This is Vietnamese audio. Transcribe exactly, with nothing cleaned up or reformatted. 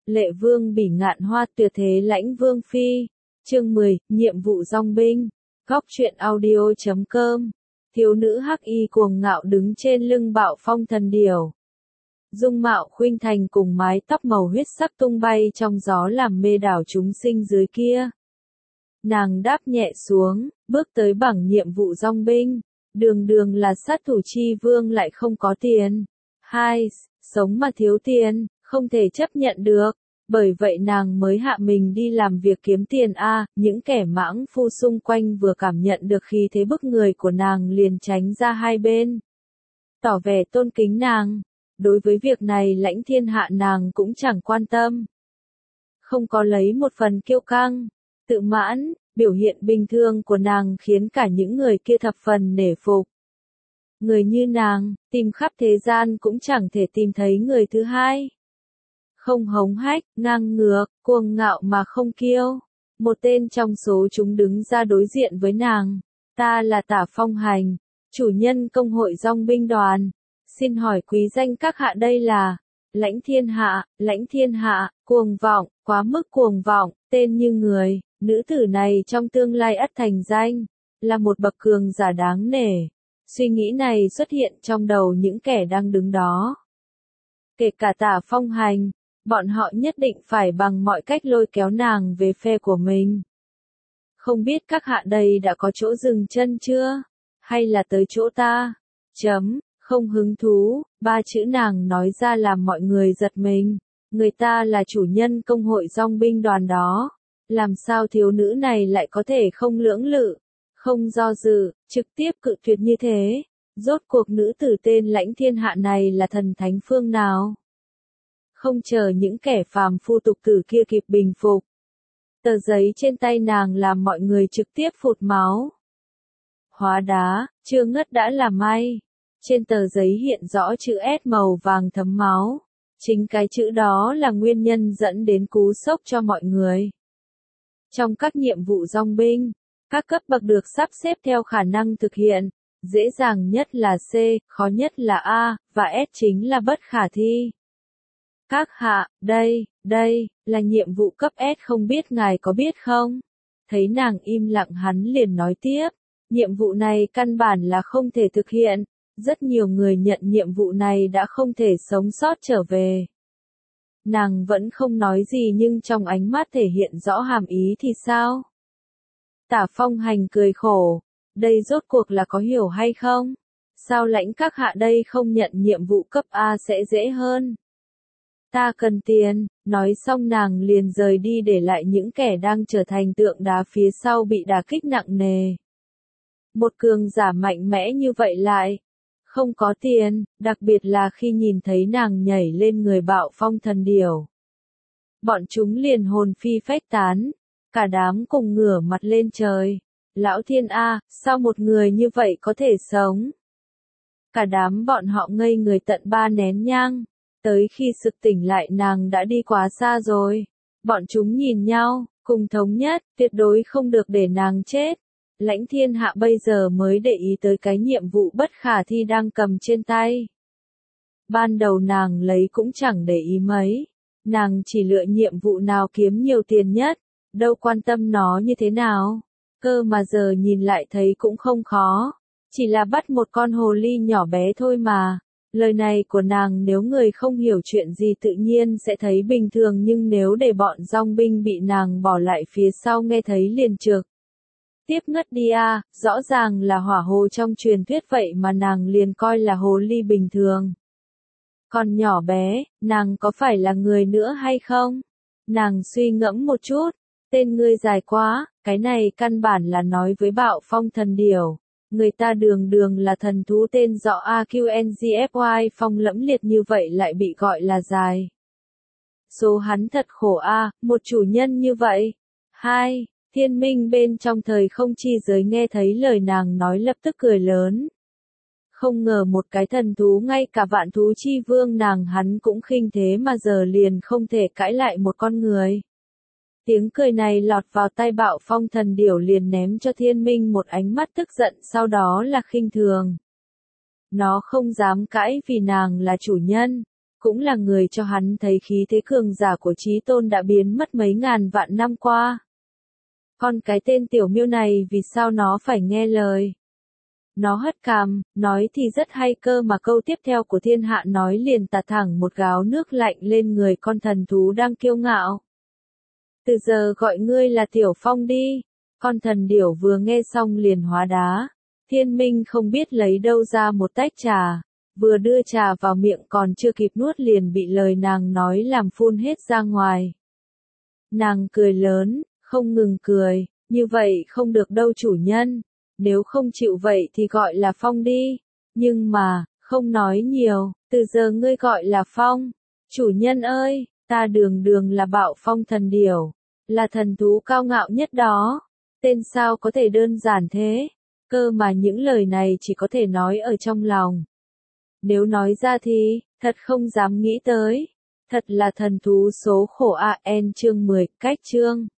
Lệ vương bỉ ngạn hoa tuyệt thế lãnh vương phi. Chương mười, nhiệm vụ dong binh. Góc truyện audio chấm com. Thiếu nữ hắc y cuồng ngạo đứng trên lưng Bạo Phong thần điểu. Dung mạo khuynh thành cùng mái tóc màu huyết sắc tung bay trong gió làm mê đảo chúng sinh dưới kia. Nàng đáp nhẹ xuống, bước tới bảng nhiệm vụ dong binh. Đường đường là sát thủ chi vương lại không có tiền. Hai, sống mà thiếu tiền, không thể chấp nhận được. Bởi vậy nàng mới hạ mình đi làm việc kiếm tiền a. Những kẻ mãng phu xung quanh vừa cảm nhận được khí thế bức người của nàng liền tránh ra hai bên. Tỏ vẻ tôn kính nàng. Đối với việc này Lãnh Thiên Hạ nàng cũng chẳng quan tâm. Không có lấy một phần kiêu căng, tự mãn, biểu hiện bình thường của nàng khiến cả những người kia thập phần nể phục. Người như nàng, tìm khắp thế gian cũng chẳng thể tìm thấy người thứ hai. Không hống hách, ngang ngược, cuồng ngạo mà không kiêu. Một tên trong số chúng đứng ra đối diện với nàng. Ta là Tả Phong Hành, chủ nhân công hội dong binh đoàn. Xin hỏi quý danh các hạ đây là? Lãnh Thiên Hạ, Lãnh Thiên Hạ, cuồng vọng, quá mức cuồng vọng, tên như người. Nữ tử này trong tương lai ắt thành danh, là một bậc cường giả đáng nể. Suy nghĩ này xuất hiện trong đầu những kẻ đang đứng đó. Kể cả Tả Phong Hành, bọn họ nhất định phải bằng mọi cách lôi kéo nàng về phe của mình. Không biết các hạ đây đã có chỗ dừng chân chưa? Hay là tới chỗ ta? Chấm, không hứng thú, ba chữ nàng nói ra làm mọi người giật mình. Người ta là chủ nhân công hội dong binh đoàn đó. Làm sao thiếu nữ này lại có thể không lưỡng lự, không do dự, trực tiếp cự tuyệt như thế? Rốt cuộc nữ tử tên Lãnh Thiên Hạ này là thần thánh phương nào? Không chờ những kẻ phàm phu tục tử kia kịp bình phục. Tờ giấy trên tay nàng làm mọi người trực tiếp phụt máu. Hóa đá, chưa ngất đã là may. Trên tờ giấy hiện rõ chữ S màu vàng thấm máu. Chính cái chữ đó là nguyên nhân dẫn đến cú sốc cho mọi người. Trong các nhiệm vụ dong binh, các cấp bậc được sắp xếp theo khả năng thực hiện. Dễ dàng nhất là C, khó nhất là A, và S chính là bất khả thi. Các hạ, đây, đây, là nhiệm vụ cấp S không biết ngài có biết không? Thấy nàng im lặng hắn liền nói tiếp. Nhiệm vụ này căn bản là không thể thực hiện. Rất nhiều người nhận nhiệm vụ này đã không thể sống sót trở về. Nàng vẫn không nói gì nhưng trong ánh mắt thể hiện rõ hàm ý thì sao? Tả Phong Hành cười khổ. Đây rốt cuộc là có hiểu hay không? Sao Lãnh các hạ đây không nhận nhiệm vụ cấp A sẽ dễ hơn? Ta cần tiền, nói xong nàng liền rời đi để lại những kẻ đang trở thành tượng đá phía sau bị đả kích nặng nề. Một cường giả mạnh mẽ như vậy lại không có tiền, đặc biệt là khi nhìn thấy nàng nhảy lên người Bạo Phong thần điểu. Bọn chúng liền hồn phi phách tán, cả đám cùng ngửa mặt lên trời. Lão Thiên A, sao một người như vậy có thể sống? Cả đám bọn họ ngây người tận ba nén nhang. Tới khi sực tỉnh lại nàng đã đi quá xa rồi. Bọn chúng nhìn nhau, cùng thống nhất, tuyệt đối không được để nàng chết. Lãnh Thiên Hạ bây giờ mới để ý tới cái nhiệm vụ bất khả thi đang cầm trên tay. Ban đầu nàng lấy cũng chẳng để ý mấy. Nàng chỉ lựa nhiệm vụ nào kiếm nhiều tiền nhất, đâu quan tâm nó như thế nào. Cơ mà giờ nhìn lại thấy cũng không khó. Chỉ là bắt một con hồ ly nhỏ bé thôi mà. Lời này của nàng nếu người không hiểu chuyện gì tự nhiên sẽ thấy bình thường nhưng nếu để bọn dong binh bị nàng bỏ lại phía sau nghe thấy liền trực tiếp ngất đi à, rõ ràng là hỏa hồ trong truyền thuyết vậy mà nàng liền coi là hồ ly bình thường. Còn nhỏ bé, nàng có phải là người nữa hay không? Nàng suy ngẫm một chút, tên ngươi dài quá, cái này căn bản là nói với Bạo Phong thần điểu. Người ta đường đường là thần thú tên dọ a quy en giê ép i phong lẫm liệt như vậy lại bị gọi là dài. Số hắn thật khổ a, một chủ nhân như vậy. Hai, thiên minh bên trong thời không chi giới nghe thấy lời nàng nói lập tức cười lớn. Không ngờ một cái thần thú ngay cả vạn thú chi vương nàng hắn cũng khinh thế mà giờ liền không thể cãi lại một con người. Tiếng cười này lọt vào tai Bạo Phong thần điểu liền ném cho thiên minh một ánh mắt tức giận sau đó là khinh thường. Nó không dám cãi vì nàng là chủ nhân. cũng là người cho hắn thấy khí thế cường giả của Chí Tôn đã biến mất mấy ngàn vạn năm qua. Còn cái tên tiểu miêu này vì sao nó phải nghe lời? Nó hất cằm, nói thì rất hay cơ mà câu tiếp theo của thiên hạ nói liền tạt thẳng một gáo nước lạnh lên người con thần thú đang kiêu ngạo. Từ giờ gọi ngươi là Tiểu Phong đi. Con thần điểu vừa nghe xong liền hóa đá. Thiên Minh không biết lấy đâu ra một tách trà, vừa đưa trà vào miệng còn chưa kịp nuốt liền bị lời nàng nói làm phun hết ra ngoài. Nàng cười lớn, không ngừng cười, như vậy không được đâu chủ nhân, nếu không chịu vậy thì gọi là Phong đi, nhưng mà, không nói nhiều, từ giờ ngươi gọi là Phong. Chủ nhân ơi, ta đường đường là Bạo Phong thần điểu, là thần thú cao ngạo nhất đó, tên sao có thể đơn giản thế, cơ mà những lời này chỉ có thể nói ở trong lòng. Nếu nói ra thì, thật không dám nghĩ tới, thật là thần thú số khổ a en chương mười, cách chương.